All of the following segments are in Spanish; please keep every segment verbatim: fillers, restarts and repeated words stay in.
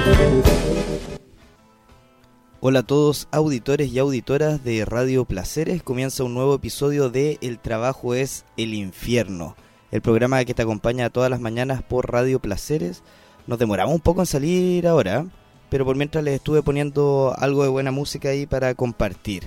Hola a todos auditores y auditoras de Radio Placeres, comienza un nuevo episodio de El Trabajo es el Infierno, el programa que te acompaña todas las mañanas por Radio Placeres. Nos demoramos un poco en salir ahora, pero por mientras les estuve poniendo algo de buena música ahí para compartir.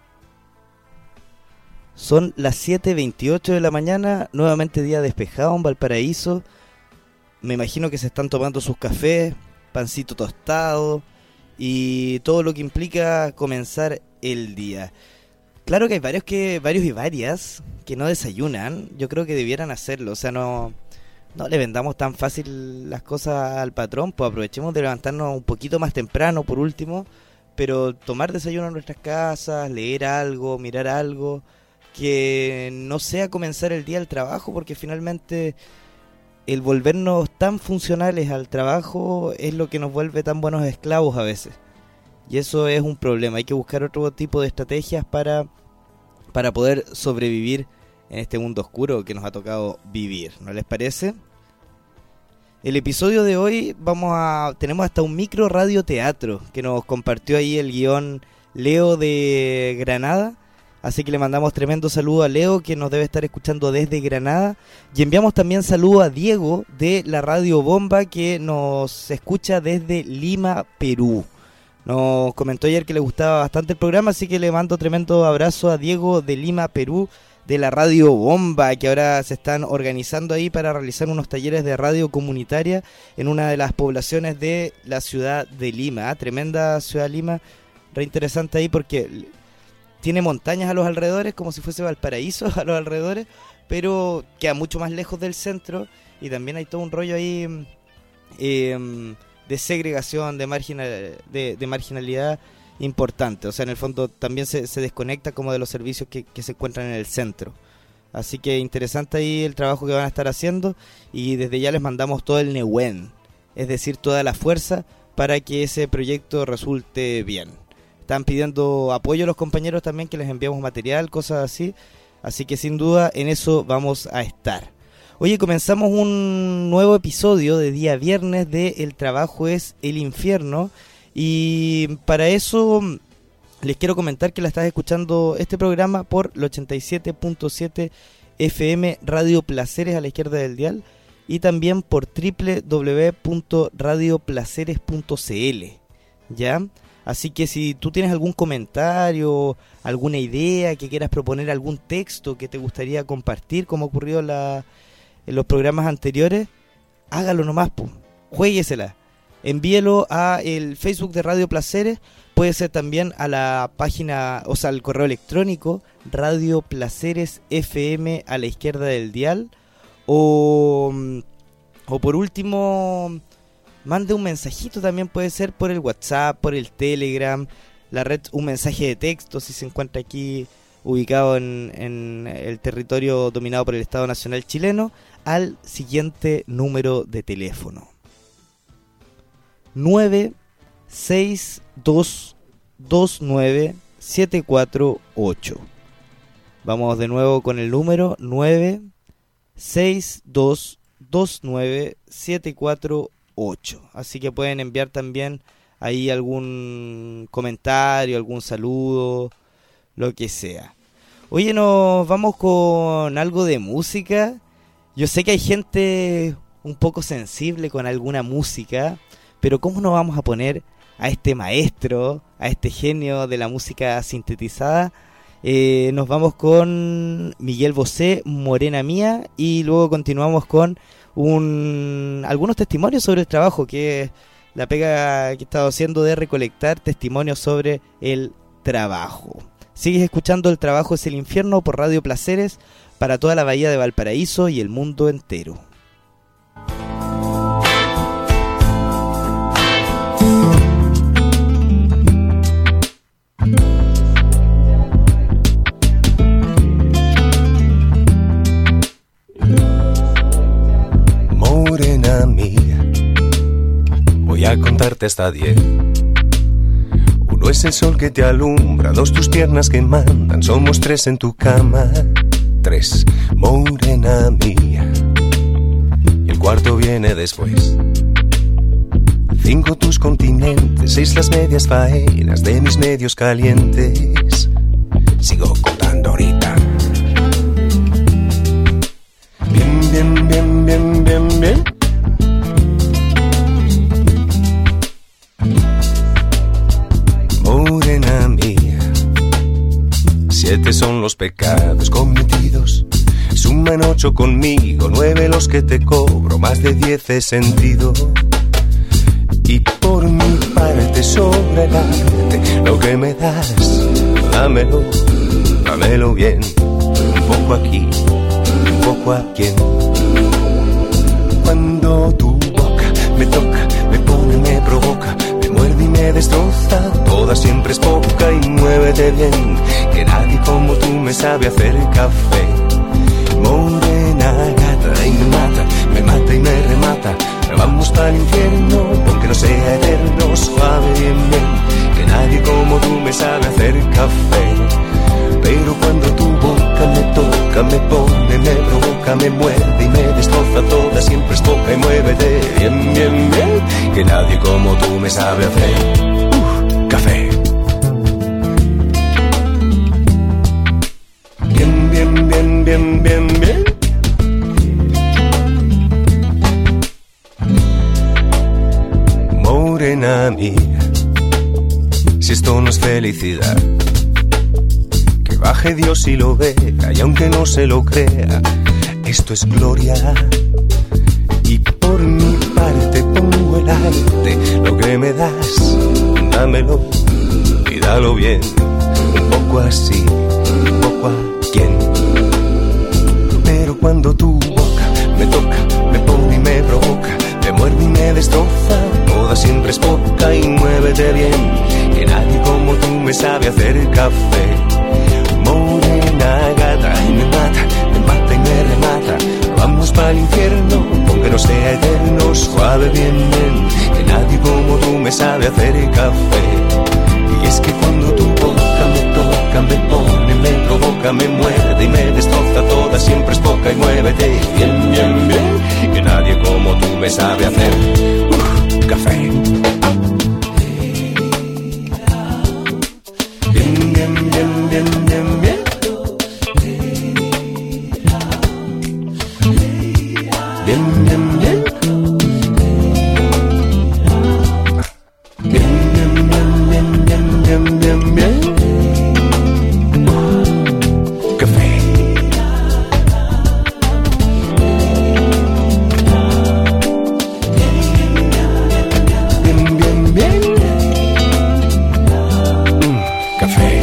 Son las siete veintiocho de la mañana, nuevamente día despejado en Valparaíso. Me imagino que se están tomando sus cafés, pancito tostado y todo lo que implica comenzar el día. Claro que hay varios que varios y varias que no desayunan. Yo creo que debieran hacerlo. O sea, no, no le vendamos tan fácil las cosas al patrón. Pues aprovechemos de levantarnos un poquito más temprano, por último. Pero tomar desayuno en nuestras casas, leer algo, mirar algo. Que no sea comenzar el día al trabajo, porque finalmente el volvernos tan funcionales al trabajo es lo que nos vuelve tan buenos esclavos a veces. Y eso es un problema. Hay que buscar otro tipo de estrategias para, para poder sobrevivir en este mundo oscuro que nos ha tocado vivir. ¿No les parece? El episodio de hoy vamos a tenemos hasta un micro radioteatro que nos compartió ahí el guión Leo de Granada. Así que le mandamos tremendo saludo a Leo, que nos debe estar escuchando desde Granada. Y enviamos también saludo a Diego de la Radio Bomba, que nos escucha desde Lima, Perú. Nos comentó ayer que le gustaba bastante el programa, así que le mando tremendo abrazo a Diego de Lima, Perú, de la Radio Bomba, que ahora se están organizando ahí para realizar unos talleres de radio comunitaria en una de las poblaciones de la ciudad de Lima. Tremenda ciudad de Lima, re interesante ahí porque tiene montañas a los alrededores, como si fuese Valparaíso a los alrededores, pero queda mucho más lejos del centro y también hay todo un rollo ahí eh, de segregación, de, marginal, de, de marginalidad importante. O sea, en el fondo también se, se desconecta como de los servicios que, que se encuentran en el centro. Así que interesante ahí el trabajo que van a estar haciendo y desde ya les mandamos todo el Nehuen, es decir, toda la fuerza para que ese proyecto resulte bien. Están pidiendo apoyo a los compañeros también, que les enviamos material, cosas así. Así que sin duda en eso vamos a estar. Oye, comenzamos un nuevo episodio de día viernes de El Trabajo es el Infierno. Y para eso les quiero comentar que la estás escuchando este programa por el ochenta y siete punto siete F M Radio Placeres a la izquierda del dial. Y también por doble u doble u doble u punto radio placeres punto c l. ¿Ya? Así que si tú tienes algún comentario, alguna idea, que quieras proponer algún texto que te gustaría compartir, como ocurrió la, en los programas anteriores, hágalo nomás, po, juéguesela. Envíelo a el Facebook de Radio Placeres, puede ser también a la página, o sea, al correo electrónico, Radio Placeres F M a la izquierda del dial, o, o por último, mande un mensajito, también puede ser por el WhatsApp, por el Telegram, la red, un mensaje de texto si se encuentra aquí ubicado en, en el territorio dominado por el Estado Nacional Chileno, al siguiente número de teléfono: nueve seis dos dos nueve siete cuatro ocho. Vamos de nuevo con el número nueve seis dos dos nueve siete cuatro ocho. ocho. Así que pueden enviar también ahí algún comentario, algún saludo, lo que sea. Oye, nos vamos con algo de música. Yo sé que hay gente un poco sensible con alguna música, pero ¿cómo no vamos a poner a este maestro, a este genio de la música sintetizada? Eh, nos vamos con Miguel Bosé, Morena Mía, y luego continuamos con un algunos testimonios sobre el trabajo, que es la pega que he estado haciendo de recolectar testimonios sobre el trabajo. Sigues escuchando El Trabajo es el Infierno por Radio Placeres para toda la bahía de Valparaíso y el mundo entero. Morena mía, voy a contarte hasta diez. Uno es el sol que te alumbra, dos tus piernas que mandan, somos tres en tu cama. Tres, morena mía, y el cuarto viene después. Cinco tus continentes, seis las medias faenas de mis medios calientes. Sigo contando ahorita. Bien, bien, bien, bien, bien, bien. Morena mía, siete son los pecados cometidos. Suman ocho conmigo, nueve los que te cobro, más de diez he sentido. Y por mi parte sobra el arte, lo que me das, dámelo, dámelo bien. Un poco aquí, un poco aquí. Cuando tu boca me toca, me pone, me provoca, me muerde y me destroza, toda siempre es poca y muévete bien, que nadie como tú me sabe hacer café. Morena gata y me mata, me mata y me remata. Vamos para el infierno, aunque no sea eterno, suave bien bien, que nadie como tú me sabe hacer café. Pero cuando tu boca me toca, me pone, me provoca, me muerde y me destroza, toda siempre es poca y muévete bien, bien, bien, que nadie como tú me sabe hacer uh, café. Bien, bien, bien, bien, bien, bien. Morena mía, si esto no es felicidad, que baje Dios y lo vea, y aunque no se lo crea, esto es gloria. Y por mi parte pongo el arte, lo que me das, dámelo y dalo bien, un poco así, un poco a quien. Pero cuando tu boca me toca, me pone y me provoca, me muerde y me destroza, toda siempre es poca y muévete bien, que nadie como tú me sabe hacer café. Morena gata y me mata, me mata y me remata. Vamos para el infierno, aunque no sea eterno, suave bien bien, que nadie como tú me sabe hacer café. Y es que cuando tu boca me toca, me pone, me provoca, me muerde y me destroza, toda siempre es poca y muévete bien, bien, bien, que nadie como tú me sabe hacer uh, café. Bien, bien, bien, bien, bien, bien. Bien, bien, bien. Bien, bien, bien, bien, bien, bien, bien. Café. Bien, bien, bien. Mm, café.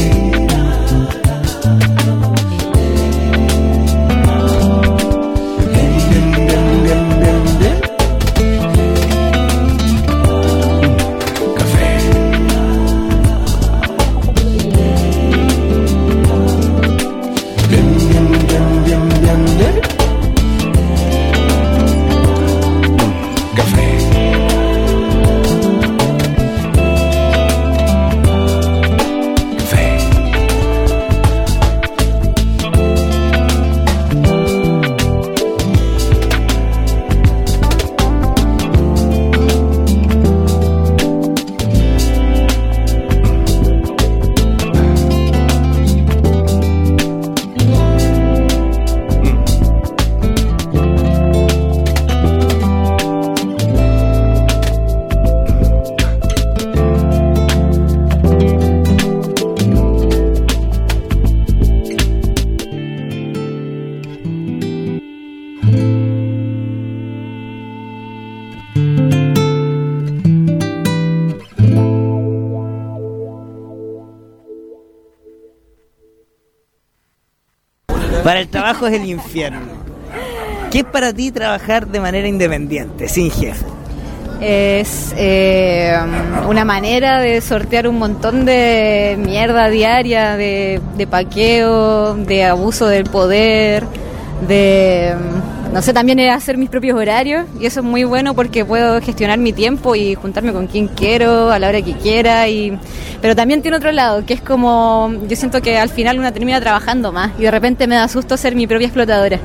Para el trabajo es el infierno. ¿Qué es para ti trabajar de manera independiente, sin jefe? Es eh, una manera de sortear un montón de mierda diaria, de, de paqueo, de abuso del poder, de, no sé, también es hacer mis propios horarios, y eso es muy bueno porque puedo gestionar mi tiempo y juntarme con quien quiero, a la hora que quiera, y pero también tiene otro lado, que es como, yo siento que al final una termina trabajando más, y de repente me da susto ser mi propia explotadora,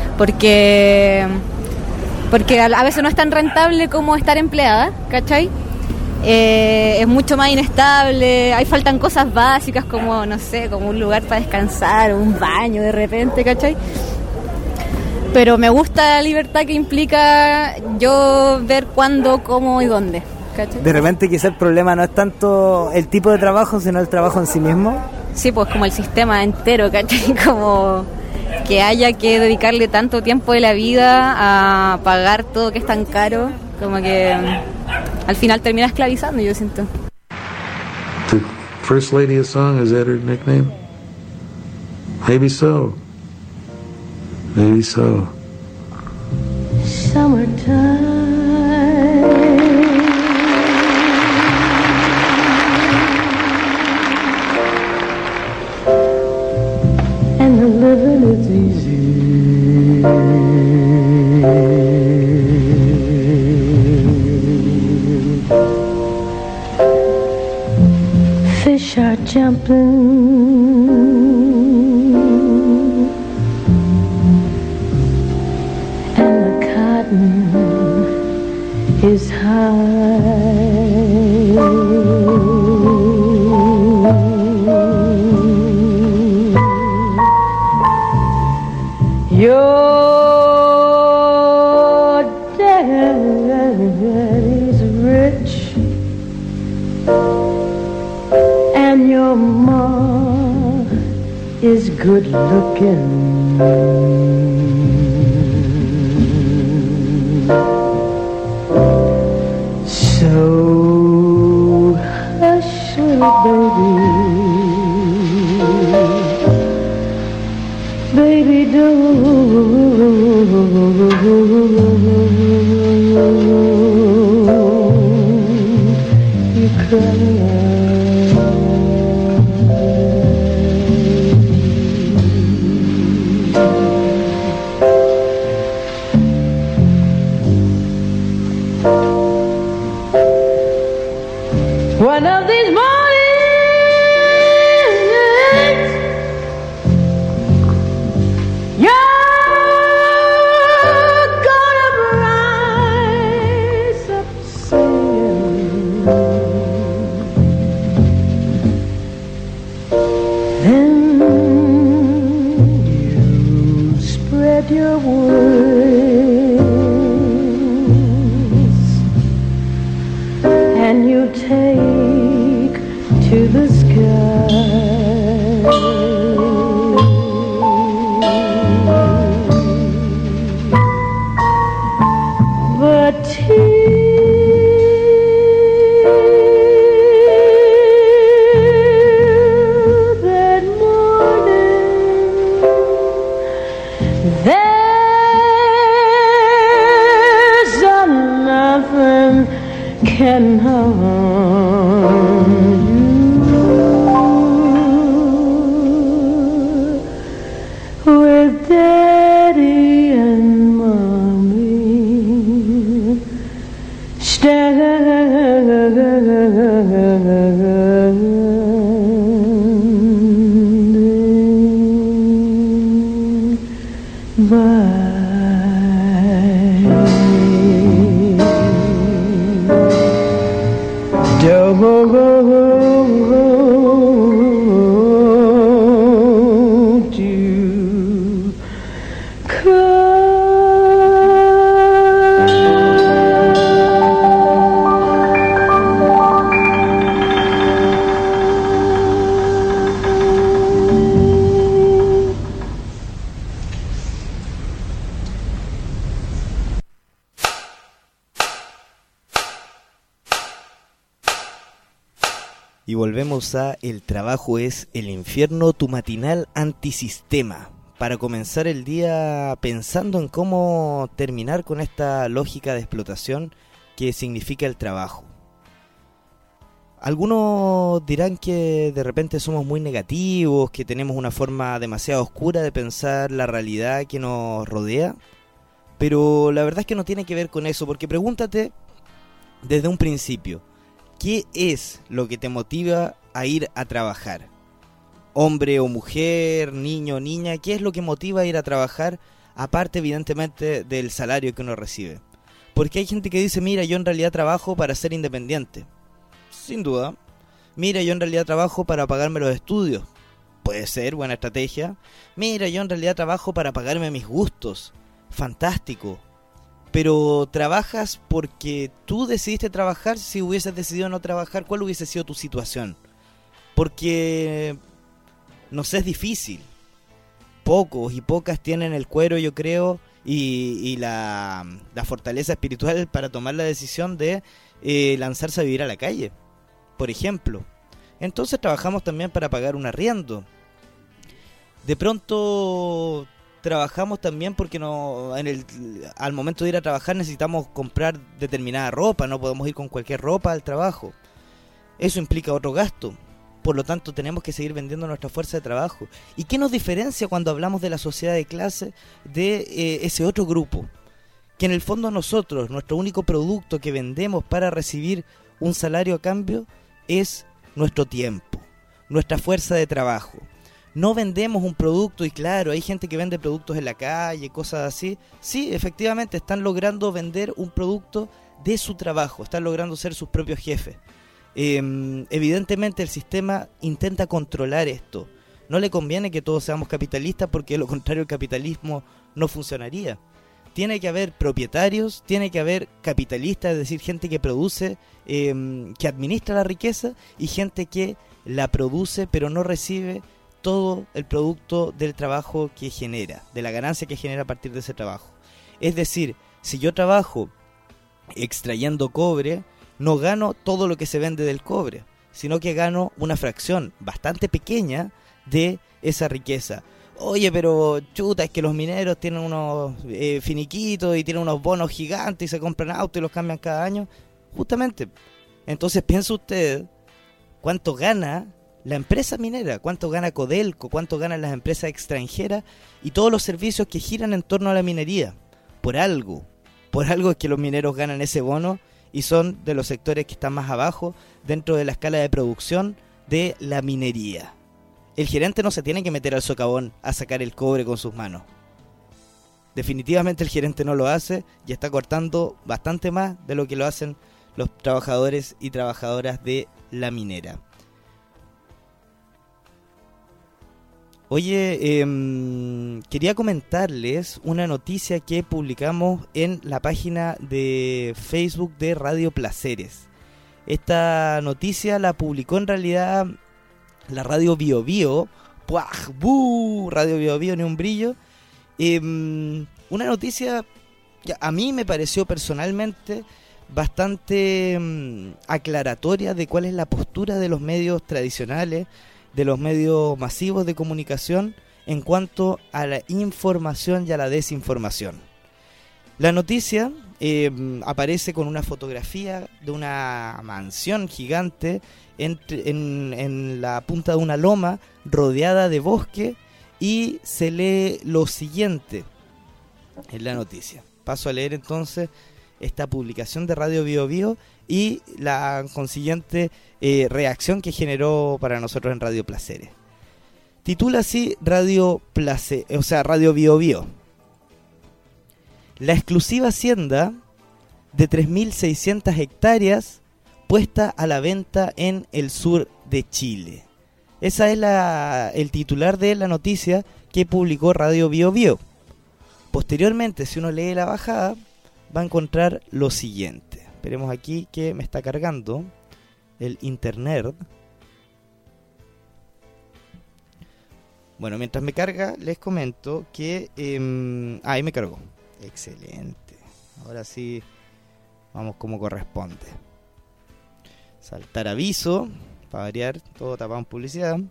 porque... porque a veces no es tan rentable como estar empleada, ¿cachai? eh, es mucho más inestable, ahí faltan cosas básicas como, no sé, como un lugar para descansar, un baño de repente, ¿cachai? Pero me gusta la libertad que implica yo ver cuándo, cómo y dónde, ¿cachai? De repente quizá el problema no es tanto el tipo de trabajo, sino el trabajo en sí mismo. Sí, pues como el sistema entero, ¿cachai? Como que haya que dedicarle tanto tiempo de la vida a pagar todo que es tan caro, como que al final termina esclavizando, yo siento. The First Lady of Song, is that her nickname? Maybe so. Maybe so. Summertime, and the living is easy. Fish are jumping, is high. Your daddy's rich, and your ma is good looking. So hush, little baby, baby, don't you cry. One of these mornings, you're gonna rise up singing. Then you spread your wings and you take to the sky. But till that morning, there's nothing can harm you with Daddy and Mommy standing by. Don't you cry. Y volvemos a El trabajo es el infierno, tu matinal antisistema. Para comenzar el día pensando en cómo terminar con esta lógica de explotación que significa el trabajo. Algunos dirán que de repente somos muy negativos, que tenemos una forma demasiado oscura de pensar la realidad que nos rodea. Pero la verdad es que no tiene que ver con eso, porque pregúntate desde un principio. ¿Qué es lo que te motiva a ir a trabajar? Hombre o mujer, niño o niña, ¿qué es lo que motiva a ir a trabajar? Aparte, evidentemente, del salario que uno recibe. Porque hay gente que dice, mira, yo en realidad trabajo para ser independiente. sin duda. Mira, yo en realidad trabajo para pagarme los estudios. Puede ser, buena estrategia. Mira, yo en realidad trabajo para pagarme mis gustos. Fantástico. Pero trabajas porque tú decidiste trabajar. Si hubieses decidido no trabajar, ¿cuál hubiese sido tu situación? Porque, no sé, es difícil. Pocos y pocas tienen el cuero, yo creo, y, y la, la fortaleza espiritual para tomar la decisión de eh, lanzarse a vivir a la calle, por ejemplo. Entonces trabajamos también para pagar un arriendo. De pronto trabajamos también porque no, en el, al momento de ir a trabajar necesitamos comprar determinada ropa, no podemos ir con cualquier ropa al trabajo. Eso implica otro gasto. Por lo tanto, tenemos que seguir vendiendo nuestra fuerza de trabajo. ¿Y qué nos diferencia cuando hablamos de la sociedad de clase de eh, ese otro grupo? Que en el fondo nosotros, nuestro único producto que vendemos para recibir un salario a cambio es nuestro tiempo, nuestra fuerza de trabajo. No vendemos un producto, y claro, hay gente que vende productos en la calle, cosas así. Sí, efectivamente, están logrando vender un producto de su trabajo, están logrando ser sus propios jefes. Eh, evidentemente el sistema intenta controlar esto. No le conviene que todos seamos capitalistas porque de lo contrario el capitalismo no funcionaría. Tiene que haber propietarios, tiene que haber capitalistas, es decir, gente que produce, eh, que administra la riqueza, y gente que la produce pero no recibe todo el producto del trabajo que genera, de la ganancia que genera a partir de ese trabajo. Es decir, si yo trabajo extrayendo cobre, no gano todo lo que se vende del cobre, sino que gano una fracción bastante pequeña de esa riqueza. Oye, pero chuta, es que los mineros tienen unos eh, finiquitos y tienen unos bonos gigantes y se compran autos y los cambian cada año. Justamente. Entonces piensa usted cuánto gana la empresa minera, cuánto gana Codelco, cuánto ganan las empresas extranjeras y todos los servicios que giran en torno a la minería. Por algo, por algo es que los mineros ganan ese bono y son de los sectores que están más abajo dentro de la escala de producción de la minería. El gerente no se tiene que meter al socavón a sacar el cobre con sus manos. Definitivamente el gerente no lo hace y está cortando bastante más de lo que lo hacen los trabajadores y trabajadoras de la minera. Oye, eh, quería comentarles una noticia que publicamos en la página de Facebook de Radio Placeres. Esta noticia la publicó en realidad la Radio Bio Bio, ¡puaj! ¡Bú! Radio Bio Bio, ni un brillo. Eh, una noticia que a mí me pareció personalmente bastante um, aclaratoria de cuál es la postura de los medios tradicionales, de los medios masivos de comunicación en cuanto a la información y a la desinformación. La noticia eh, aparece con una fotografía de una mansión gigante entre, en, en la punta de una loma rodeada de bosque y se lee lo siguiente en la noticia. Paso a leer entonces esta publicación de Radio Bio Bio y la consiguiente eh, reacción que generó para nosotros en Radio Placeres. Titula así Radio Place, o sea, Radio Bio Bio. La exclusiva hacienda de tres mil seiscientas hectáreas puesta a la venta en el sur de Chile. Esa es la, el titular de la noticia que publicó Radio Bio Bio. Posteriormente, si uno lee la bajada, va a encontrar lo siguiente. Esperemos aquí que me está cargando el internet. Bueno, mientras me carga, les comento que... Eh, ahí me cargó. Excelente. Ahora sí, vamos como corresponde. Saltar aviso, para variar, todo tapado en publicidad.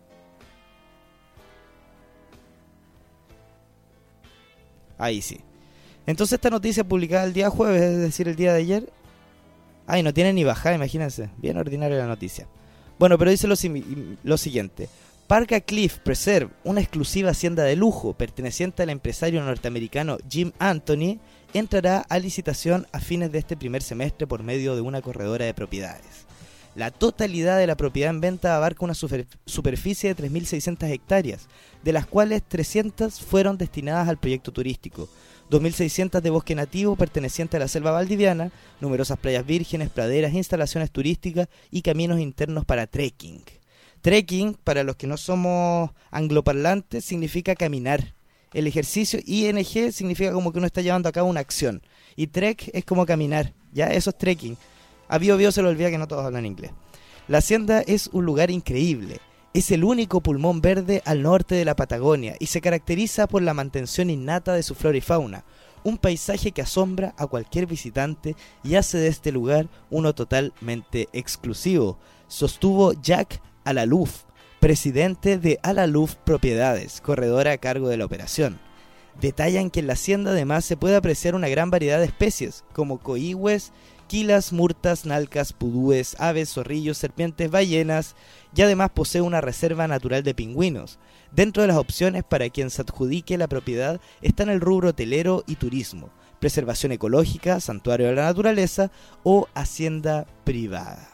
Ahí sí. Entonces esta noticia publicada el día jueves, es decir, el día de ayer. Ay, no tiene ni bajada, imagínense. Bien ordinaria la noticia. Bueno, pero dice lo, lo siguiente. Parca Cliff Preserve, una exclusiva hacienda de lujo perteneciente al empresario norteamericano Jim Anthony, entrará a licitación a fines de este primer semestre por medio de una corredora de propiedades. La totalidad de la propiedad en venta abarca una super, superficie de tres mil seiscientas hectáreas, de las cuales trescientas fueron destinadas al proyecto turístico, dos mil seiscientos de bosque nativo perteneciente a la selva valdiviana, numerosas playas vírgenes, praderas, instalaciones turísticas y caminos internos para trekking. Trekking, para los que no somos angloparlantes, significa caminar. El ejercicio I N G significa como que uno está llevando a cabo una acción. Y trek es como caminar, ya, eso es trekking. A Bio Bio se lo olvida que no todos hablan inglés. La hacienda es un lugar increíble. Es el único pulmón verde al norte de la Patagonia y se caracteriza por la mantención innata de su flora y fauna. Un paisaje que asombra a cualquier visitante y hace de este lugar uno totalmente exclusivo, sostuvo Jack Alaluf, presidente de Alaluf Propiedades, corredora a cargo de la operación. Detallan que en la hacienda además se puede apreciar una gran variedad de especies, como coihues, quilas, murtas, nalcas, pudúes, aves, zorrillos, serpientes, ballenas, y además posee una reserva natural de pingüinos. Dentro de las opciones para quien se adjudique la propiedad están el rubro hotelero y turismo, preservación ecológica, santuario de la naturaleza o hacienda privada.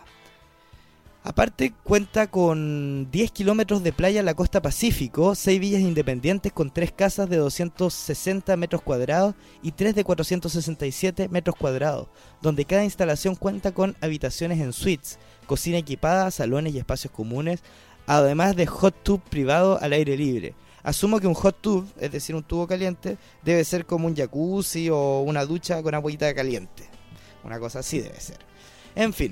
Aparte cuenta con diez kilómetros de playa en la costa Pacífico, seis villas independientes con tres casas de doscientos sesenta metros cuadrados y tres de cuatrocientos sesenta y siete metros cuadrados, donde cada instalación cuenta con habitaciones en suites, cocina equipada, salones y espacios comunes, además de hot tub privado al aire libre. Asumo que un hot tub, es decir, un tubo caliente, debe ser como un jacuzzi o una ducha con agüita caliente. Una cosa así debe ser. En fin.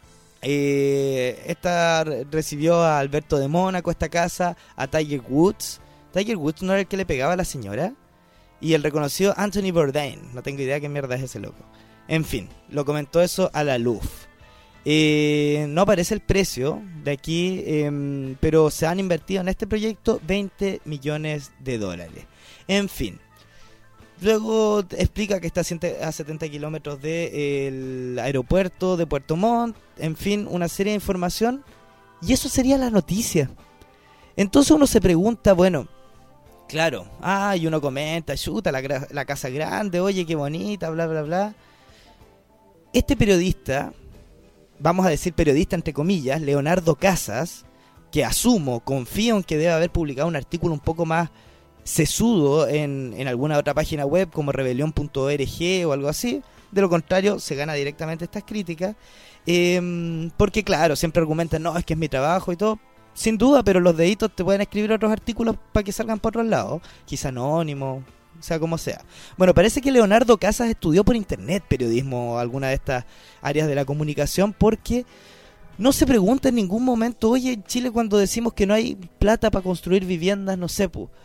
Eh, esta recibió a Alberto de Mónaco, esta casa, a Tiger Woods. Tiger Woods no era el que le pegaba a la señora. Y el reconocido Anthony Bourdain. No tengo idea qué mierda es ese loco. En fin, lo comentó eso a la Luf. Eh, no aparece el precio de aquí, eh, pero se han invertido en este proyecto veinte millones de dólares. En fin. Luego explica que está a setenta kilómetros del aeropuerto de Puerto Montt, en fin, una serie de información. Y eso sería la noticia. Entonces uno se pregunta, bueno, claro, ah, y uno comenta, chuta, la, la casa grande, oye, qué bonita, bla, bla, bla. Este periodista, vamos a decir periodista entre comillas, Leonardo Casas, que asumo, confío en que debe haber publicado un artículo un poco más sesudo en, en alguna otra página web como rebelión punto org o algo así. De lo contrario, se gana directamente estas críticas, eh, porque claro, siempre argumentan, no, es que es mi trabajo y todo, sin duda, pero los deditos te pueden escribir otros artículos para que salgan por otros lados, quizá anónimo, sea como sea. Bueno, parece que Leonardo Casas estudió por internet periodismo o alguna de estas áreas de la comunicación, porque no se pregunta en ningún momento, oye, en Chile cuando decimos que no hay plata para construir viviendas, no sé, pues,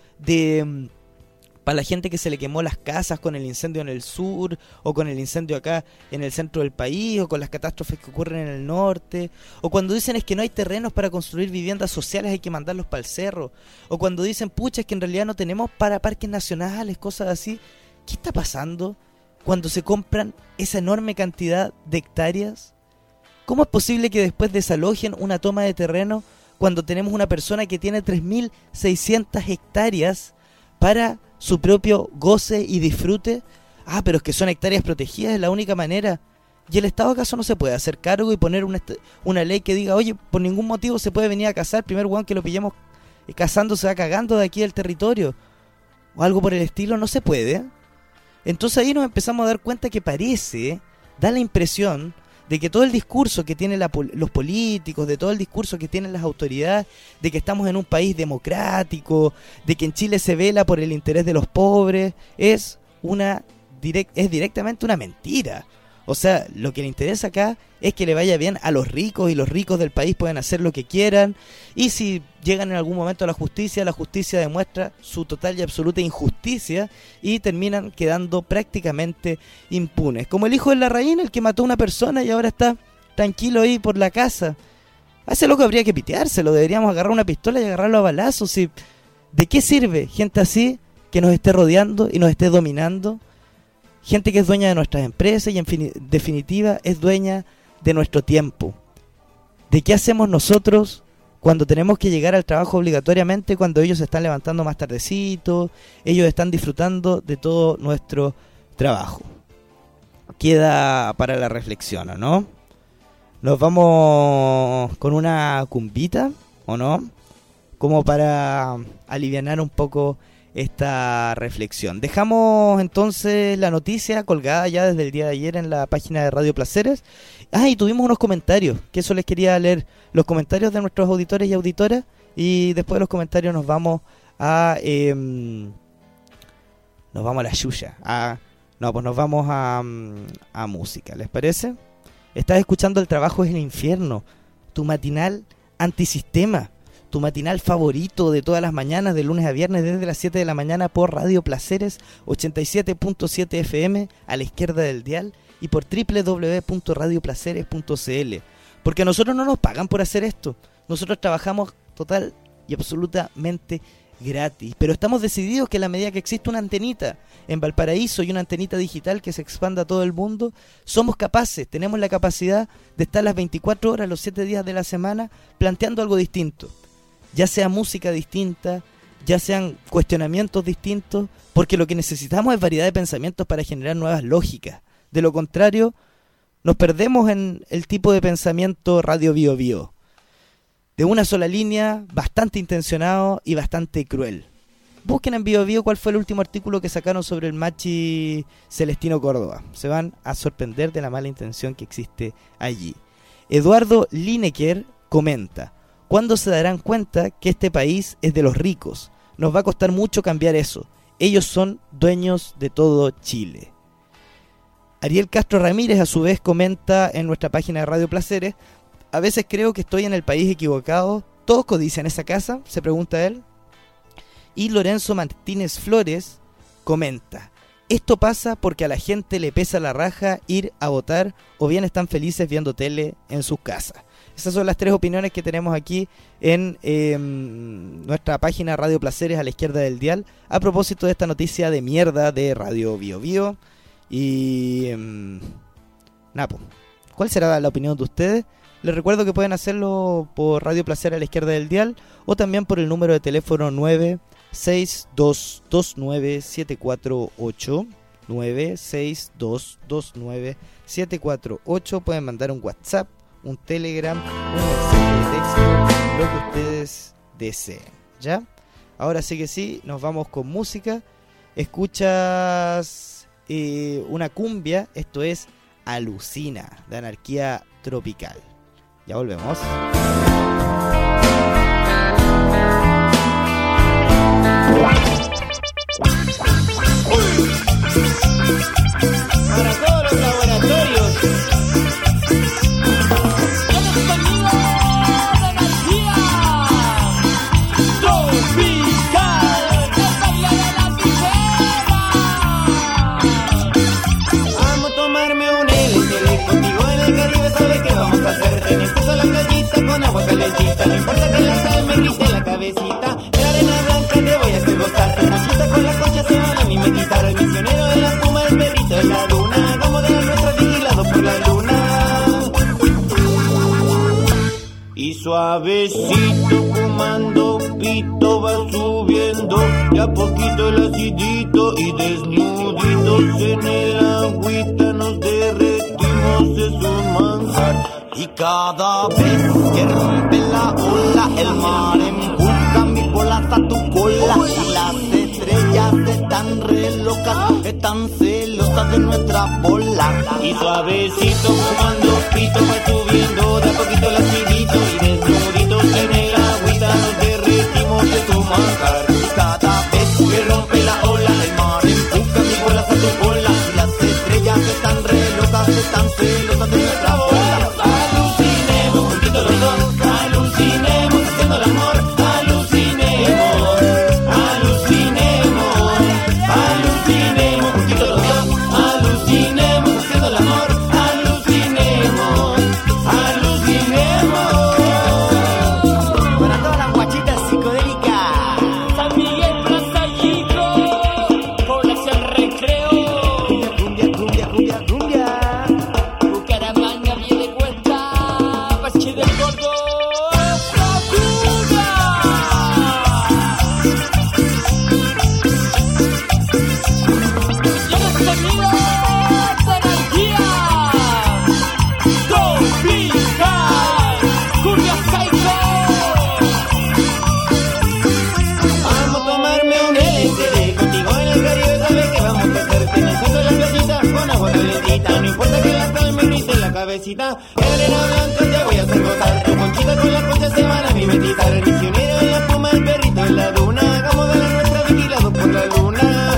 de para la gente que se le quemó las casas con el incendio en el sur, o con el incendio acá en el centro del país, o con las catástrofes que ocurren en el norte, o cuando dicen es que no hay terrenos para construir viviendas sociales, hay que mandarlos para el cerro, o cuando dicen, pucha, es que en realidad no tenemos para parques nacionales, cosas así. ¿Qué está pasando cuando se compran esa enorme cantidad de hectáreas? ¿Cómo es posible que después desalojen una toma de terreno cuando tenemos una persona que tiene tres mil seiscientas hectáreas para su propio goce y disfrute? Ah, pero es que son hectáreas protegidas, es la única manera. ¿Y el Estado acaso no se puede hacer cargo y poner una, una ley que diga, oye, por ningún motivo se puede venir a cazar, primer hueón que lo pillemos cazando se va cagando de aquí del territorio? O algo por el estilo, no se puede. Entonces ahí nos empezamos a dar cuenta que parece, da la impresión de que todo el discurso que tienen la, los políticos, de todo el discurso que tienen las autoridades, de que estamos en un país democrático, de que en Chile se vela por el interés de los pobres, es una direct, es directamente una mentira. O sea, lo que le interesa acá es que le vaya bien a los ricos, y los ricos del país pueden hacer lo que quieran, y si llegan en algún momento a la justicia, la justicia demuestra su total y absoluta injusticia y terminan quedando prácticamente impunes. Como el hijo de Larraín, el que mató a una persona y ahora está tranquilo ahí por la casa. A ese loco habría que piteárselo, deberíamos agarrar una pistola y agarrarlo a balazos. ¿Y de qué sirve gente así que nos esté rodeando y nos esté dominando? Gente que es dueña de nuestras empresas y en fin, definitiva es dueña de nuestro tiempo. ¿De qué hacemos nosotros cuando tenemos que llegar al trabajo obligatoriamente, cuando ellos se están levantando más tardecito, ellos están disfrutando de todo nuestro trabajo? Queda para la reflexión, ¿no? Nos vamos con una cumbita, ¿o no? Como para alivianar un poco esta reflexión. Dejamos entonces la noticia colgada ya desde el día de ayer en la página de Radio Placeres. Ah, y tuvimos unos comentarios, que eso les quería leer, los comentarios de nuestros auditores y auditoras, y después de los comentarios nos vamos a... Eh, nos vamos a la yuya, a... No, pues nos vamos a, a música, ¿les parece? Estás escuchando El Trabajo es el Infierno, tu matinal antisistema, tu matinal favorito de todas las mañanas, de lunes a viernes, desde las siete de la mañana por Radio Placeres, ochenta y siete punto siete F M, a la izquierda del dial, y por doble u doble u doble u punto radio placeres punto c l. Porque a nosotros no nos pagan por hacer esto, nosotros trabajamos total y absolutamente gratis, pero estamos decididos que a la medida que existe una antenita en Valparaíso y una antenita digital que se expanda a todo el mundo, somos capaces, tenemos la capacidad de estar las veinticuatro horas, los siete días de la semana, planteando algo distinto, ya sea música distinta, ya sean cuestionamientos distintos, porque lo que necesitamos es variedad de pensamientos para generar nuevas lógicas. De lo contrario, nos perdemos en el tipo de pensamiento radio bio bio, de una sola línea, bastante intencionado y bastante cruel. Busquen en Bio Bio cuál fue el último artículo que sacaron sobre el machi Celestino Córdoba. Se van a sorprender de la mala intención que existe allí. Eduardo Lineker comenta: ¿cuándo se darán cuenta que este país es de los ricos? Nos va a costar mucho cambiar eso. Ellos son dueños de todo Chile. Ariel Castro Ramírez a su vez comenta en nuestra página de Radio Placeres: a veces creo que estoy en el país equivocado. ¿Todos codician esa casa?, se pregunta él. Y Lorenzo Martínez Flores comenta: esto pasa porque a la gente le pesa la raja ir a votar o bien están felices viendo tele en sus casas. Esas son las tres opiniones que tenemos aquí en eh, nuestra página Radio Placeres, a la izquierda del dial, a propósito de esta noticia de mierda de Radio Bio Bio. Y... Eh, Napo, ¿cuál será la opinión de ustedes? Les recuerdo que pueden hacerlo por Radio Placer a la izquierda del dial o también por el número de teléfono nueve seis dos dos nueve siete cuatro ocho, nueve seis dos dos nueve siete cuatro ocho. Pueden mandar un WhatsApp, un Telegram, un mensaje de texto, lo que ustedes deseen, ¿ya? Ahora sí que sí, nos vamos con música. Escuchas eh, una cumbia, esto es Alucina, de Anarquía Tropical. Ya volvemos. Para todos los laboratorios. ¡Vamos conmigo! ¡Anarquía Tropical! ¡La de la tijera! Vamos a tomarme un L S D contigo en el Caribe, ¿sabes qué vamos a hacer? Tenés que la gallita con agua calentita, no importa que la sal me grite la cabecita. En la arena blanca te voy a hacer gozar, tu conchita con la concha se van a mimetizar. El misionero de la espuma, el perrito de la luna, como de la nuestra vigilado por la luna. Y suavecito fumando pito va subiendo, de a poquito el acidito y desnuditos en el agüita nos derretimos, es un manjar. Y cada vez que rompe la ola, el mar empuja mis bolas a tu cola. Y las estrellas están re locas, están celosas de nuestra bola. Y suavecito fumando pito va subiendo, de a poquito el acidito y desnuditos en el agüita nos derretimos, es un manjar. Y cada vez que rompe la ola, el mar empuja mis bolas a tu cola. Y las estrellas están re locas, están celosas de nuestra bola. Alucinemos haciendo el amor, alucinemos, alucinemos, alucinemos, poquito los dos, alucinemos haciendo el amor, alucinemos, alucinemos. Para todas las guachitas psicodélicas, San Miguel, Plaza Chico, población Recreo, cumbia, cumbia, cumbia, cumbia, Bucaramanga, bien. galletita. No importa que la sal me grite en la cabecita. En arena blanca te voy a hacer gozar. Tu conchita con la concha se van a mimetizar. El misionero en la pluma, el perrito en la duna. Hagamos de la nuestra vigilados por la luna.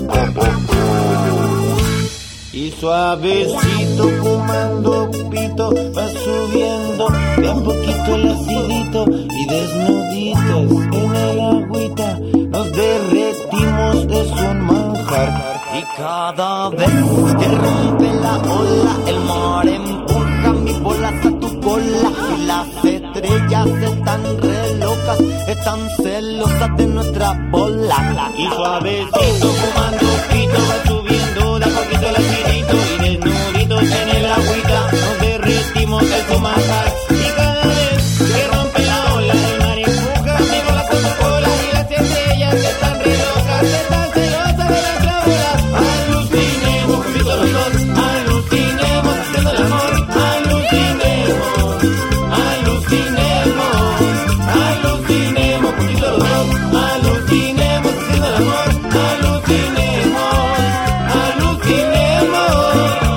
Y suavecito fumando pito va subiendo de a poquito el acidito y desnuditos en el agüita nos derretimos, es un manjar. Y cada vez que rompe la ola el mar empuja mis bolas a tu cola y las estrellas están re locas, están celosas de nuestra bola. Y suavecito fumando pito va subiendo de a poquito el acidito y desnuditos en el agüita nos derretimos, es un manjar. Y cada vez que rompe la ola el mar empuja mis bolas a tu cola y las estrellas están re locas, están celosas de nuestra bola. Alucinemos, poquito los dos, alucinemos haciendo el amor, alucinemos, alucinemos, alucinemos, poquito los dos, alucinemos haciendo el amor, alucinemos, alucinemos.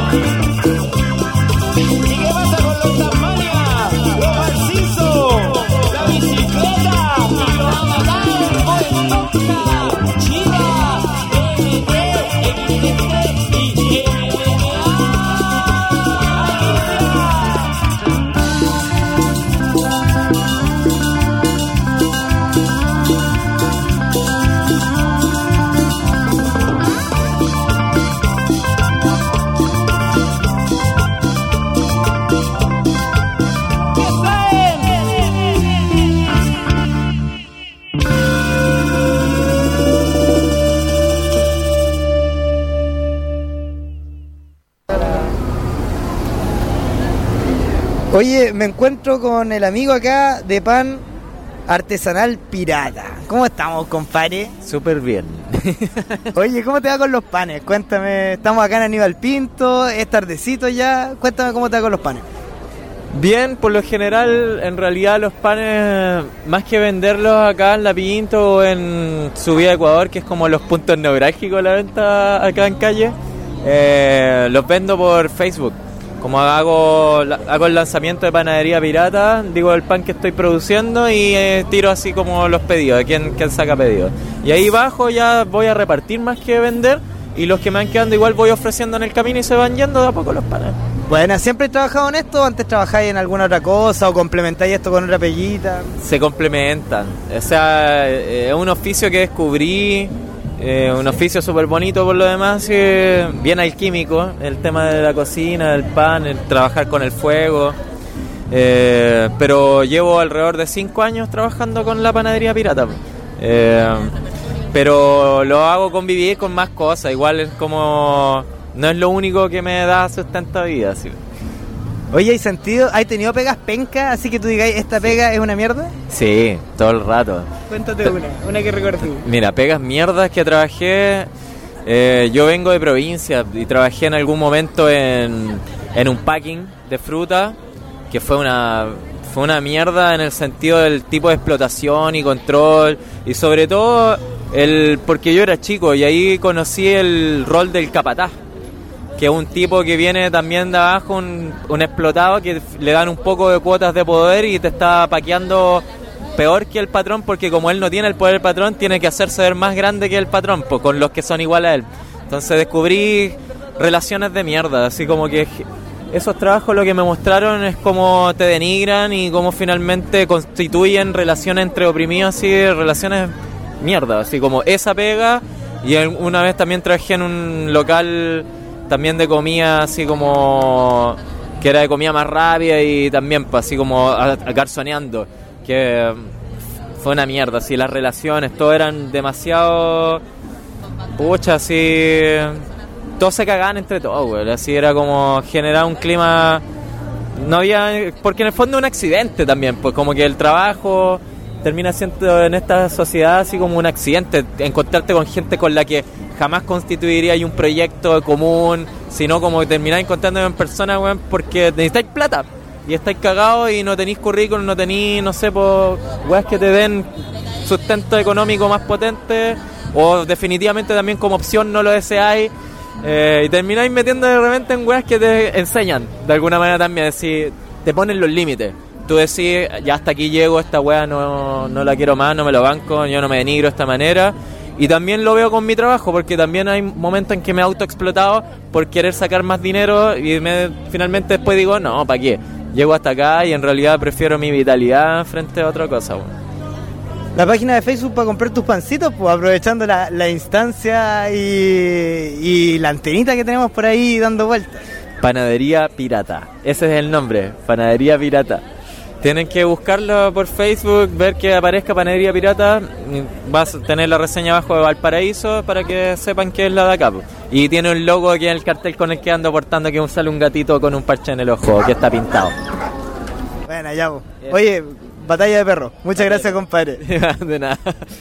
¿Y qué pasa con los Tasmania, los Narciso, la bicicleta, y los Amalán, Boy Toca, Chivas, M D, X D C y M D A? Oye, me encuentro con el amigo acá de pan artesanal Pirata. ¿Cómo estamos, compadre? Súper bien. Oye, ¿cómo te va con los panes? Cuéntame, estamos acá en Aníbal Pinto, es tardecito ya. Cuéntame cómo te va con los panes. Bien, por lo general, en realidad los panes, más que venderlos acá en La Pinto o en Subida Ecuador, que es como los puntos neurálgicos de la venta acá en calle, eh, los vendo por Facebook. Como hago, hago el lanzamiento de Panadería Pirata, digo el pan que estoy produciendo y eh, tiro así como los pedidos, de quién, quién saca pedidos. Y ahí bajo ya voy a repartir más que vender y los que me van quedando igual voy ofreciendo en el camino y se van yendo de a poco los panes. Bueno, ¿siempre has trabajado en esto o antes trabajáis en alguna otra cosa o complementáis esto con otra pellita? Se complementan, o sea, es un oficio que descubrí. Eh, un oficio súper bonito por lo demás, eh, bien alquímico, el tema de la cocina, el pan, el trabajar con el fuego, eh, pero llevo alrededor de cinco años trabajando con la Panadería Pirata, eh, pero lo hago convivir con más cosas, igual es como, no es lo único que me da sustento a vida, ¿sí? Oye, ¿hay sentido? ¿Hay tenido pegas pencas? Así que tú digáis, ¿esta pega es una mierda? Sí, todo el rato. Cuéntate una, una que recuerdes. Mira, pegas mierdas que trabajé, eh, yo vengo de provincia y trabajé en algún momento en, en un packing de fruta, que fue una, fue una mierda en el sentido del tipo de explotación y control, y sobre todo el porque yo era chico y ahí conocí el rol del capataz, que es un tipo que viene también de abajo, un, un explotado que le dan un poco de cuotas de poder y te está paqueando peor que el patrón, porque como él no tiene el poder del patrón, tiene que hacerse ver más grande que el patrón, pues, con los que son igual a él. Entonces descubrí relaciones de mierda, así como que esos trabajos lo que me mostraron es cómo te denigran y cómo finalmente constituyen relaciones entre oprimidos, así, relaciones mierda, así como esa pega. Y una vez también trabajé en un local también de comida, así como que era de comida más rápida y también pues, así como a, a garzoneando, que fue una mierda, así las relaciones, todo eran demasiado pucha, así todos se cagaban entre todos, güey, así era como generar un clima, no había, porque en el fondo es un accidente también, pues como que el trabajo termina siendo en esta sociedad así como un accidente, encontrarte con gente con la que jamás constituiría un proyecto común, sino como que termináis encontrándome en persona, weón, porque necesitáis plata y estáis cagados y no tenéis currículum, no tenéis, no sé, pues, weas que te den sustento económico más potente, o definitivamente también como opción no lo deseáis, Eh, y termináis metiendo de repente en weas que te enseñan, de alguna manera también, si te ponen los límites. Tú decís, ya hasta aquí llego, esta wea no, no la quiero más, no me lo banco, yo no me denigro de esta manera. Y también lo veo con mi trabajo, porque también hay momentos en que me he autoexplotado por querer sacar más dinero y me, finalmente después digo, no, ¿para qué? Llego hasta acá y en realidad prefiero mi vitalidad frente a otra cosa. Bueno. La página de Facebook para comprar tus pancitos, pues aprovechando la, la instancia y, y la antenita que tenemos por ahí dando vueltas. Panadería Pirata, ese es el nombre, Panadería Pirata. Tienen que buscarlo por Facebook, ver que aparezca Panadería Pirata, vas a tener la reseña abajo de Valparaíso para que sepan que es la de acá. Y tiene un logo aquí en el cartel con el que ando portando, que sale un gatito con un parche en el ojo que está pintado. Bueno, ya, pues. Oye, batalla de perros. Muchas gracias, compadre. De nada.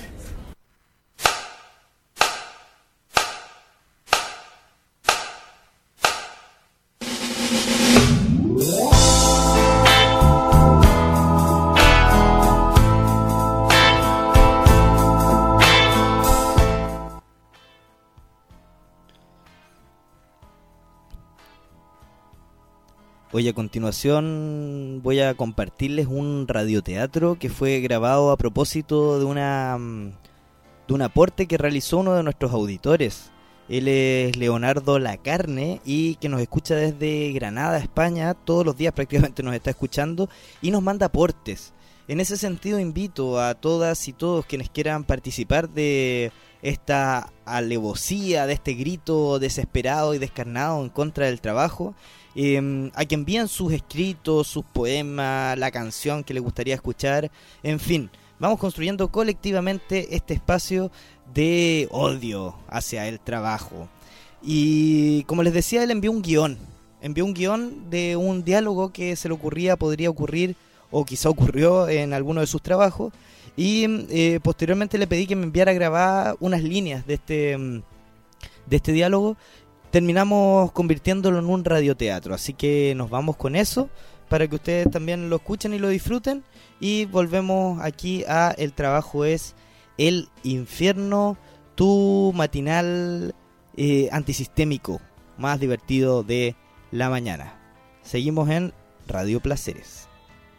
Hoy a continuación voy a compartirles un radioteatro que fue grabado a propósito de una de un aporte que realizó uno de nuestros auditores. Él es Leonardo Lacarne y que nos escucha desde Granada, España. Todos los días prácticamente nos está escuchando y nos manda aportes. En ese sentido invito a todas y todos quienes quieran participar de esta alevosía, de este grito desesperado y descarnado en contra del trabajo, Eh, a que envíen sus escritos, sus poemas, la canción que les gustaría escuchar, en fin, vamos construyendo colectivamente este espacio de odio hacia el trabajo. Y como les decía, él envió un guión, envió un guión de un diálogo que se le ocurría, podría ocurrir, o quizá ocurrió en alguno de sus trabajos, y eh, posteriormente le pedí que me enviara a grabar unas líneas de este, de este diálogo. Terminamos convirtiéndolo en un radioteatro, así que nos vamos con eso para que ustedes también lo escuchen y lo disfruten, y volvemos aquí a El trabajo es el infierno, tu matinal eh, antisistémico más divertido de la mañana. Seguimos en Radio Placeres.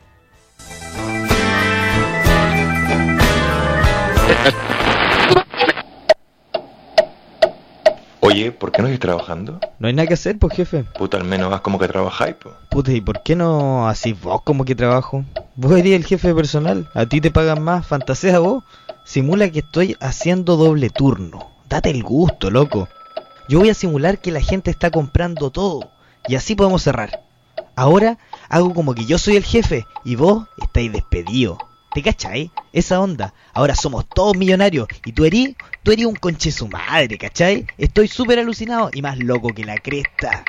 Oye, ¿por qué no estás trabajando? No hay nada que hacer, pues, jefe. Puta, al menos haz como que trabajáis, pues. Puta, ¿y por qué no hacís vos como que trabajo? Vos eres el jefe personal, a ti te pagan más, fantasea vos. Simula que estoy haciendo doble turno. Date el gusto, loco. Yo voy a simular que la gente está comprando todo, y así podemos cerrar. Ahora hago como que yo soy el jefe, y vos estáis despedido. ¿Te cachai? Esa onda. Ahora somos todos millonarios, y tú eres... Tú eres un conche su madre, ¿cachai? Estoy súper alucinado y más loco que la cresta.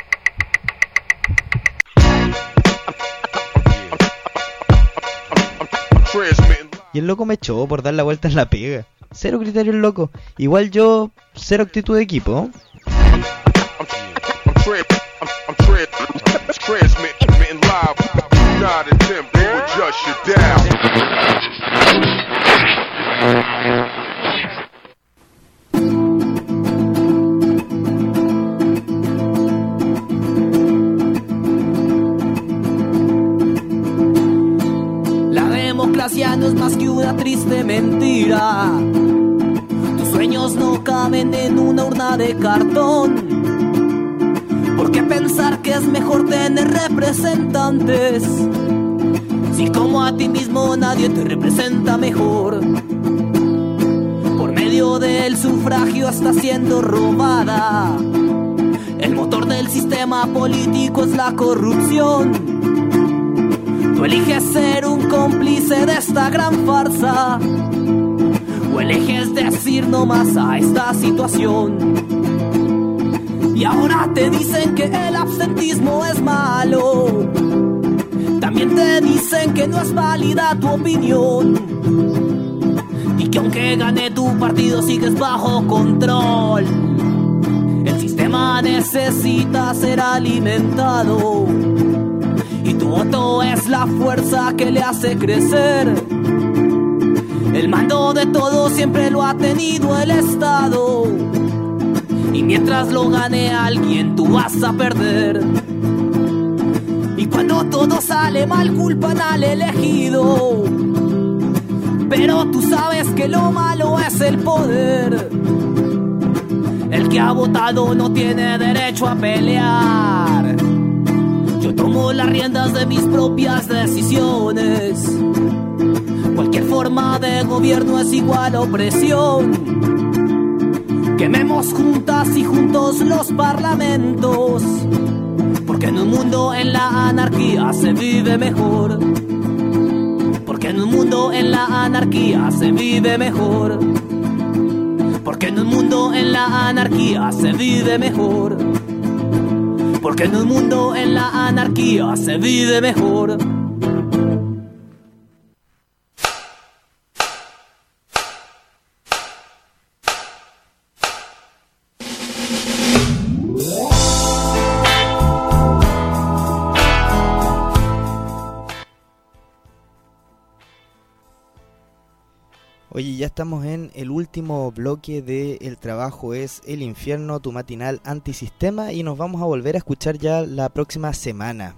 Y el loco me echó por dar la vuelta en la pega. Cero criterio el loco. Igual yo, cero actitud de equipo. Ya no es más que una triste mentira. Tus sueños no caben en una urna de cartón. ¿Por qué pensar que es mejor tener representantes si como a ti mismo nadie te representa mejor? Por medio del sufragio está siendo robada. El motor del sistema político es la corrupción. Tú eliges ser un cómplice de esta gran farsa, o eliges decir no más a esta situación. Y ahora te dicen que el absentismo es malo. También te dicen que no es válida tu opinión, y que aunque gane tu partido sigues bajo control. El sistema necesita ser alimentado, y tu voto es la fuerza que le hace crecer. El mando de todo siempre lo ha tenido el Estado, y mientras lo gane alguien tú vas a perder. Y cuando todo sale mal culpan al elegido, pero tú sabes que lo malo es el poder. El que ha votado no tiene derecho a pelear. Yo tomo las riendas de mis propias decisiones. Cualquier forma de gobierno es igual opresión. Quememos juntas y juntos los parlamentos, porque en un mundo en la anarquía se vive mejor. Porque en un mundo en la anarquía se vive mejor. Porque en un mundo en la anarquía se vive mejor. Porque en un mundo en la anarquía se vive mejor. Oye, ya estamos en el último bloque de El Trabajo es el Infierno, tu matinal antisistema, y nos vamos a volver a escuchar ya la próxima semana.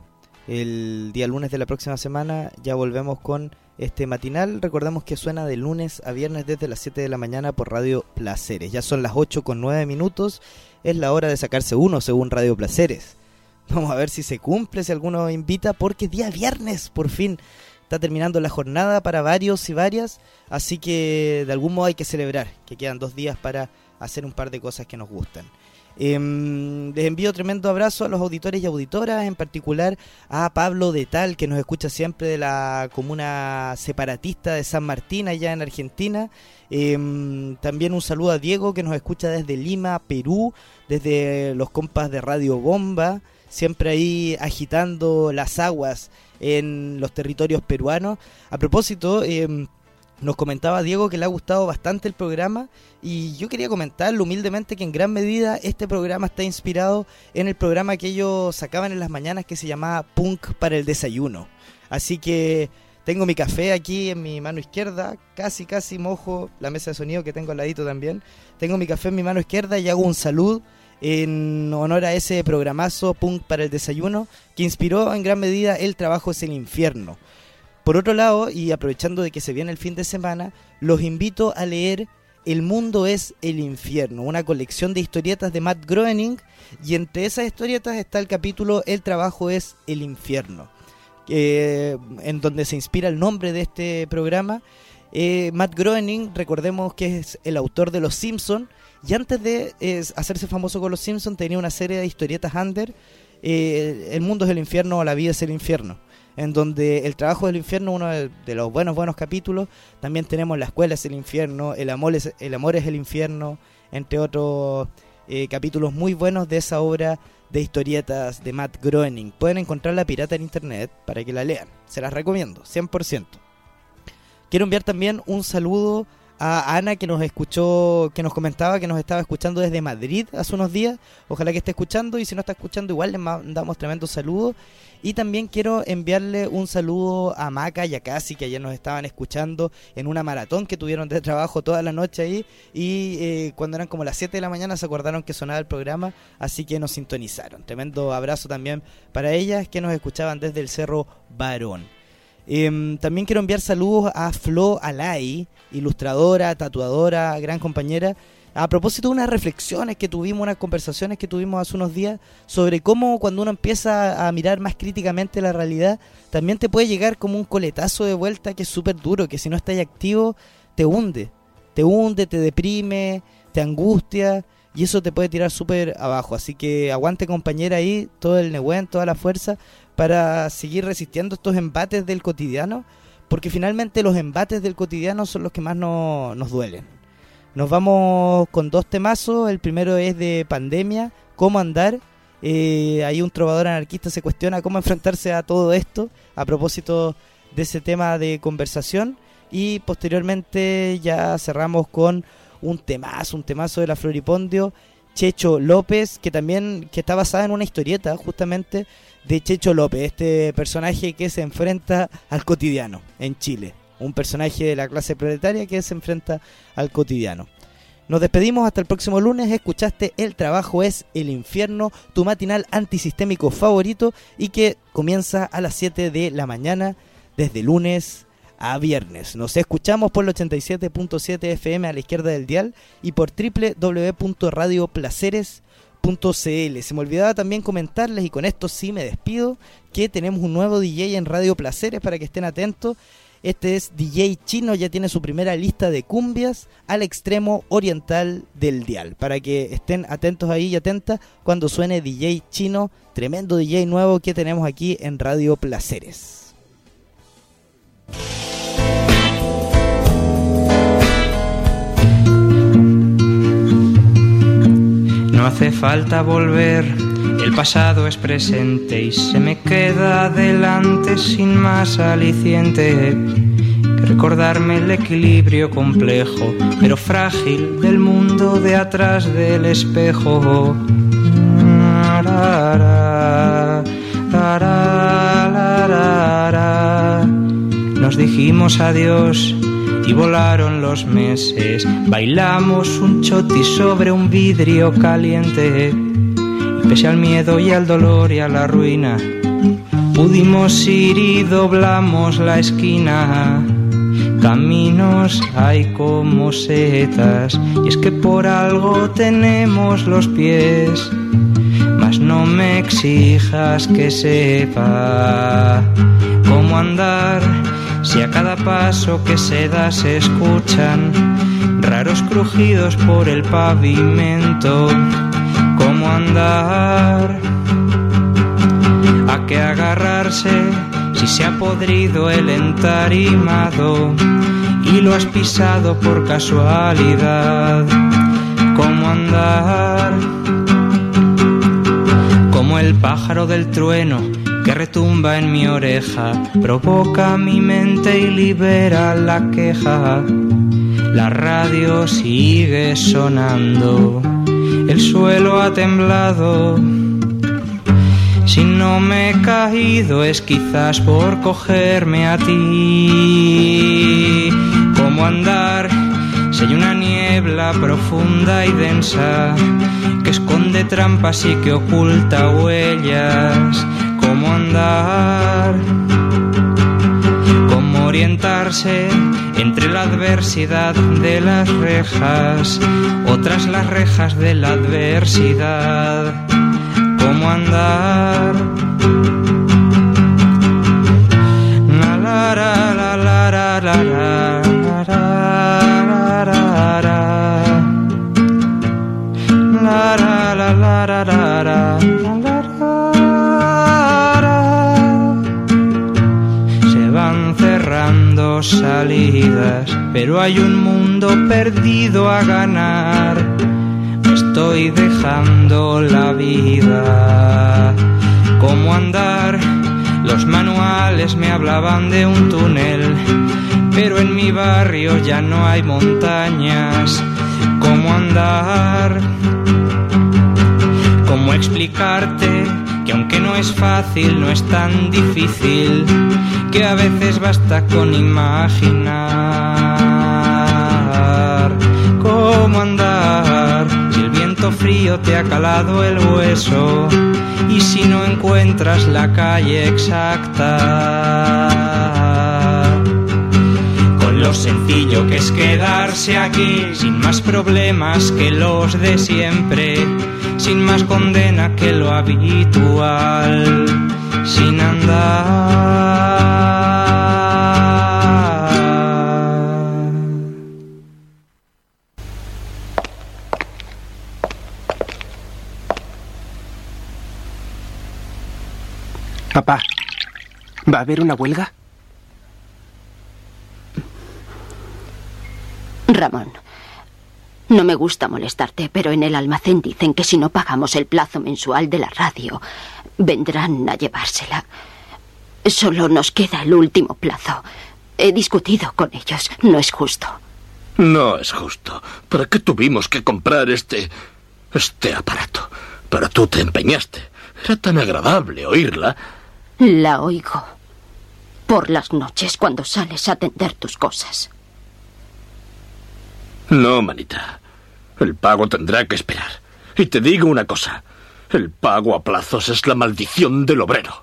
El día lunes de la próxima semana ya volvemos con este matinal. Recordamos que suena de lunes a viernes desde las siete de la mañana por Radio Placeres. Ya son las ocho con nueve minutos, es la hora de sacarse uno según Radio Placeres. Vamos a ver si se cumple, si alguno invita, porque es día viernes, por fin. Está terminando la jornada para varios y varias, así que de algún modo hay que celebrar, que quedan dos días para hacer un par de cosas que nos gustan. Eh, les envío tremendo abrazo a los auditores y auditoras, en particular a Pablo de Tal, que nos escucha siempre de la comuna separatista de San Martín, allá en Argentina. Eh, también un saludo a Diego, que nos escucha desde Lima, Perú, desde los compas de Radio Bomba, siempre ahí agitando las aguas en los territorios peruanos. A propósito, eh, nos comentaba Diego que le ha gustado bastante el programa, y yo quería comentarle humildemente que en gran medida este programa está inspirado en el programa que ellos sacaban en las mañanas que se llamaba Punk para el Desayuno. Así que tengo mi café aquí en mi mano izquierda, casi casi mojo la mesa de sonido que tengo al ladito también. Tengo mi café en mi mano izquierda y hago un salud en honor a ese programazo Punk para el Desayuno que inspiró en gran medida El Trabajo es el Infierno. Por otro lado, y aprovechando de que se viene el fin de semana, los invito a leer El Mundo es el Infierno, una colección de historietas de Matt Groening, y entre esas historietas está el capítulo El Trabajo es el Infierno, eh, en donde se inspira el nombre de este programa. eh, Matt Groening, recordemos que es el autor de Los Simpsons, y antes de eh, hacerse famoso con Los Simpsons tenía una serie de historietas under, eh, El Mundo es el Infierno o La Vida es el Infierno, en donde El Trabajo del Infierno, uno de, de los buenos buenos capítulos. También tenemos La Escuela es el Infierno, El Amor es el, amor es el Infierno, entre otros eh, capítulos muy buenos de esa obra de historietas de Matt Groening. Pueden encontrarla pirata en internet para que la lean, se las recomiendo, cien por ciento. Quiero enviar también un saludo a Ana, que nos escuchó, que nos comentaba que nos estaba escuchando desde Madrid hace unos días. Ojalá que esté escuchando, y si no está escuchando igual les mandamos tremendo saludo. Y también quiero enviarle un saludo a Maca y a Casi, que ayer nos estaban escuchando en una maratón que tuvieron de trabajo toda la noche ahí, y eh, cuando eran como las siete de la mañana se acordaron que sonaba el programa, así que nos sintonizaron. Tremendo abrazo también para ellas, que nos escuchaban desde el Cerro Barón. Eh, también quiero enviar saludos a Flo Alay, ilustradora, tatuadora, gran compañera, a propósito de unas reflexiones que tuvimos, unas conversaciones que tuvimos hace unos días sobre cómo cuando uno empieza a mirar más críticamente la realidad, también te puede llegar como un coletazo de vuelta que es súper duro, que si no estás activo te hunde, te hunde, te deprime, te angustia, y eso te puede tirar súper abajo. Así que aguante, compañera, ahí todo el Nehuen, toda la fuerza para seguir resistiendo estos embates del cotidiano, porque finalmente los embates del cotidiano son los que más no, nos duelen. Nos vamos con dos temazos. El primero es de Pandemia, Cómo Andar. Eh, ahí un trovador anarquista se cuestiona cómo enfrentarse a todo esto a propósito de ese tema de conversación. Y posteriormente ya cerramos con un temazo, un temazo de la Floripondio, Checho López, que también que está basada en una historieta justamente de Checho López, este personaje que se enfrenta al cotidiano en Chile, un personaje de la clase proletaria que se enfrenta al cotidiano. Nos despedimos hasta el próximo lunes. Escuchaste El Trabajo es el Infierno, tu matinal antisistémico favorito y que comienza a las siete de la mañana desde lunes a viernes. Nos escuchamos por el ochenta y siete punto siete F M a la izquierda del dial y por doble u doble u doble u punto radio placeres punto c l. Se me olvidaba también comentarles, y con esto sí me despido, que tenemos un nuevo D J en Radio Placeres para que estén atentos. Este es D J Chino, ya tiene su primera lista de cumbias al extremo oriental del dial, para que estén atentos ahí y atentas cuando suene D J Chino, tremendo D J nuevo que tenemos aquí en Radio Placeres. No hace falta volver, el pasado es presente y se me queda adelante sin más aliciente que recordarme el equilibrio complejo pero frágil del mundo de atrás del espejo. Nos dijimos adiós y volaron los meses, bailamos un choti sobre un vidrio caliente y pese al miedo y al dolor y a la ruina pudimos ir y doblamos la esquina. Caminos hay como setas y es que por algo tenemos los pies, mas no me exijas que sepa cómo andar. Si a cada paso que se da se escuchan raros crujidos por el pavimento, ¿cómo andar? ¿A qué agarrarse si se ha podrido el entarimado y lo has pisado por casualidad? ¿Cómo andar? Como el pájaro del trueno que retumba en mi oreja, provoca mi mente y libera la queja. La radio sigue sonando, el suelo ha temblado. Si no me he caído es quizás por cogerme a ti. ¿Cómo andar? Si hay una niebla profunda y densa que esconde trampas y que oculta huellas. ¿Cómo andar? ¿Cómo orientarse entre la adversidad de las rejas, otras las rejas de la adversidad? ¿Cómo andar? La la la la la la la la la la la la la. Cerrando salidas, pero hay un mundo perdido a ganar. Me estoy dejando la vida. ¿Cómo andar? Los manuales me hablaban de un túnel, pero en mi barrio ya no hay montañas. ¿Cómo andar? ¿Cómo explicarte que aunque no es fácil, no es tan difícil, que a veces basta con imaginar? ¿Cómo andar? Si el viento frío te ha calado el hueso y si no encuentras la calle exacta, con lo sencillo que es quedarse aquí, sin más problemas que los de siempre, sin más condena que lo habitual, sin andar. Papá, ¿va a haber una huelga? Ramón, no me gusta molestarte, pero en el almacén dicen que si no pagamos el plazo mensual de la radio, vendrán a llevársela. Solo nos queda el último plazo. He discutido con ellos. No es justo. No es justo. ¿Para qué tuvimos que comprar este... este aparato? Pero tú te empeñaste. Era tan agradable oírla. La oigo. Por las noches cuando sales a atender tus cosas. No, manita. El pago tendrá que esperar. Y te digo una cosa. El pago a plazos es la maldición del obrero.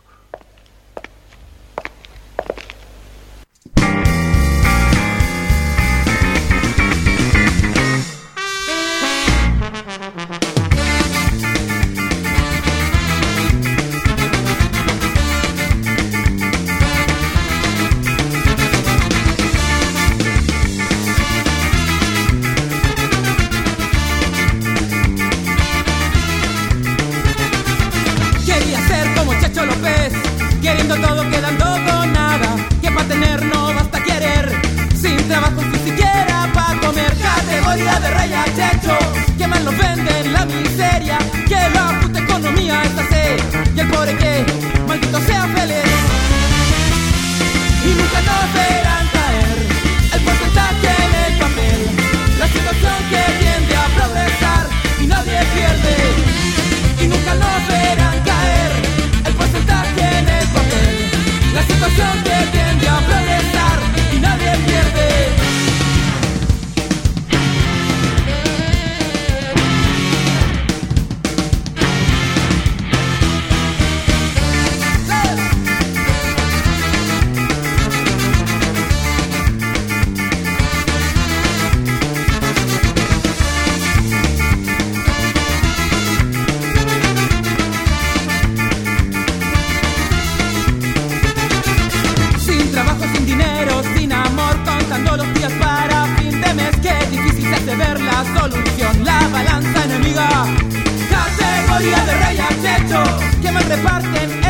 Queriendo todo, quedando con nada. Que pa' tener no basta querer. Sin trabajo ni siquiera pa' comer. Categoría de raya checho. Que mal nos venden la miseria. Que la puta economía es así. Y el pobre que, maldito sea feliz. Y nunca nos verán caer. El porcentaje en el papel. La situación que tiende a progresar. Y nadie pierde. Y nunca nos verán caer. El porcentaje en el papel, la situación que tiende a progresar y nadie pierde. Los días para fin de mes, que difícil se hace ver la solución. La balanza enemiga, categoría de rey checho, que mal reparten